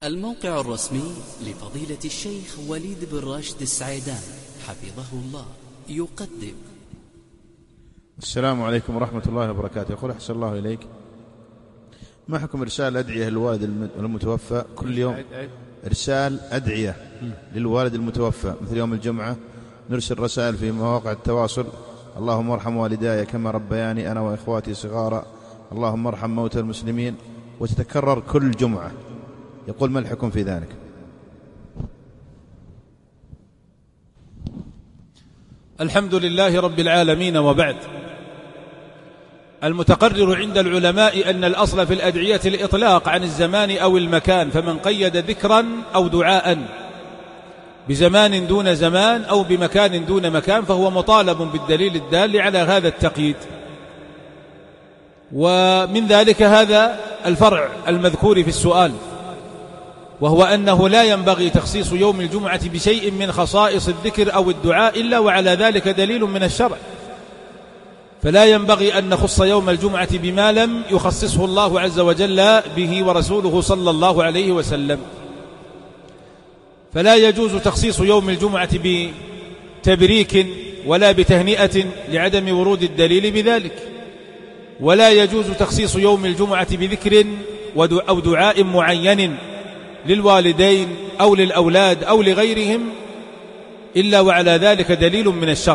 الموقع الرسمي لفضيلة الشيخ وليد بن راشد السعيدان حفظه الله يقدم. السلام عليكم ورحمة الله وبركاته. يقول أحسن الله إليك، ما حكم إرسال أدعية للوالد المتوفى كل يوم؟ إرسال أدعية للوالد المتوفى مثل يوم الجمعة، نرسل رسائل في مواقع التواصل: اللهم ارحم والداي كما ربياني أنا وإخواتي صغارا، اللهم ارحم موتى المسلمين، وتتكرر كل جمعة. يقول ما الحكم في ذلك؟ الحمد لله رب العالمين، وبعد. المتقرر عند العلماء أن الأصل في الأدعية الإطلاق عن الزمان أو المكان، فمن قيد ذكرا أو دعاء بزمان دون زمان أو بمكان دون مكان فهو مطالب بالدليل الدال على هذا التقييد. ومن ذلك هذا الفرع المذكور في السؤال، وهو أنه لا ينبغي تخصيص يوم الجمعة بشيء من خصائص الذكر أو الدعاء إلا وعلى ذلك دليل من الشرع، فلا ينبغي أن نخص يوم الجمعة بما لم يخصصه الله عز وجل به ورسوله صلى الله عليه وسلم. فلا يجوز تخصيص يوم الجمعة بتبريك ولا بتهنئة لعدم ورود الدليل بذلك، ولا يجوز تخصيص يوم الجمعة بذكر أو دعاء معين للوالدين أو للأولاد أو لغيرهم إلا وعلى ذلك دليل من الشرع.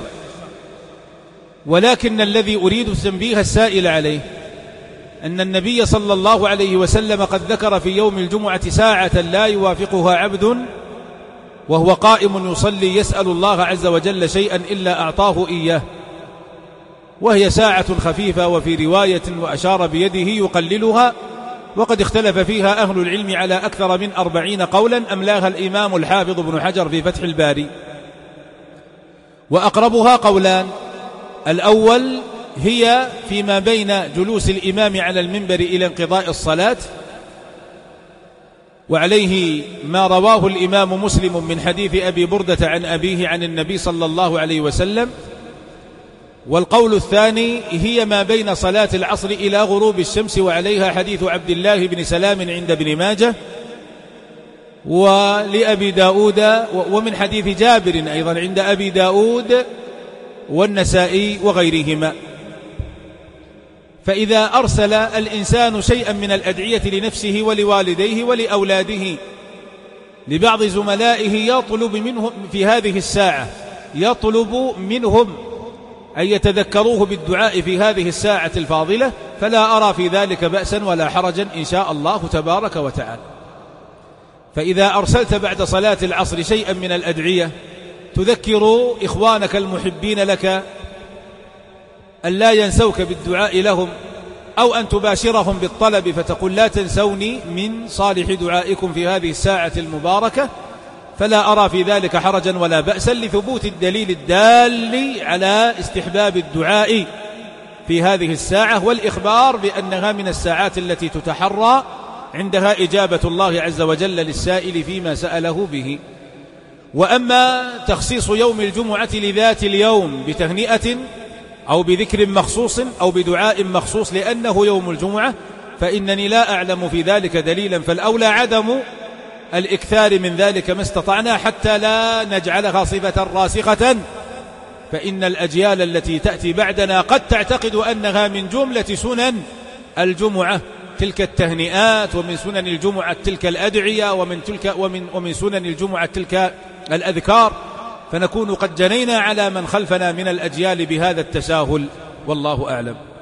ولكن الذي أريد تنبيه السائل عليه أن النبي صلى الله عليه وسلم قد ذكر في يوم الجمعة ساعة لا يوافقها عبد وهو قائم يصلي يسأل الله عز وجل شيئا إلا أعطاه إياه، وهي ساعة خفيفة، وفي رواية وأشار بيده يقللها، وقد اختلف فيها أهل العلم على أكثر من 40 قولا أملاها الإمام الحافظ بن حجر في فتح الباري. وأقربها قولان: الأول هي فيما بين جلوس الإمام على المنبر إلى انقضاء الصلاة، وعليه ما رواه الإمام مسلم من حديث أبي بردة عن أبيه عن النبي صلى الله عليه وسلم. والقول الثاني هي ما بين صلاة العصر إلى غروب الشمس، وعليها حديث عبد الله بن سلام عند ابن ماجه ولأبي داود، ومن حديث جابر أيضا عند أبي داود والنسائي وغيرهما. فإذا أرسل الإنسان شيئا من الأدعية لنفسه ولوالديه ولأولاده لبعض زملائه يطلب منهم في هذه الساعة، يطلب منهم أن يتذكروه بالدعاء في هذه الساعة الفاضلة، فلا أرى في ذلك بأسا ولا حرجا إن شاء الله تبارك وتعالى. فإذا أرسلت بعد صلاة العصر شيئا من الأدعية تذكر إخوانك المحبين لك أن لا ينسوك بالدعاء لهم، أو أن تباشرهم بالطلب فتقول لا تنسوني من صالح دعائكم في هذه الساعة المباركة، فلا أرى في ذلك حرجا ولا بأسا لثبوت الدليل الدال على استحباب الدعاء في هذه الساعة، والإخبار بأنها من الساعات التي تتحرى عندها إجابة الله عز وجل للسائل فيما سأله به. وأما تخصيص يوم الجمعة لذات اليوم بتهنئة أو بذكر مخصوص أو بدعاء مخصوص لأنه يوم الجمعة فإنني لا أعلم في ذلك دليلا، فالأولى عدم الإكثار من ذلك ما استطعنا حتى لا نجعلها صفة راسخة، فإن الأجيال التي تأتي بعدنا قد تعتقد أنها من جملة سنن الجمعة تلك التهنئات، ومن سنن الجمعة تلك الأدعية، ومن سنن الجمعة تلك الأذكار، فنكون قد جنينا على من خلفنا من الأجيال بهذا التساهل، والله أعلم.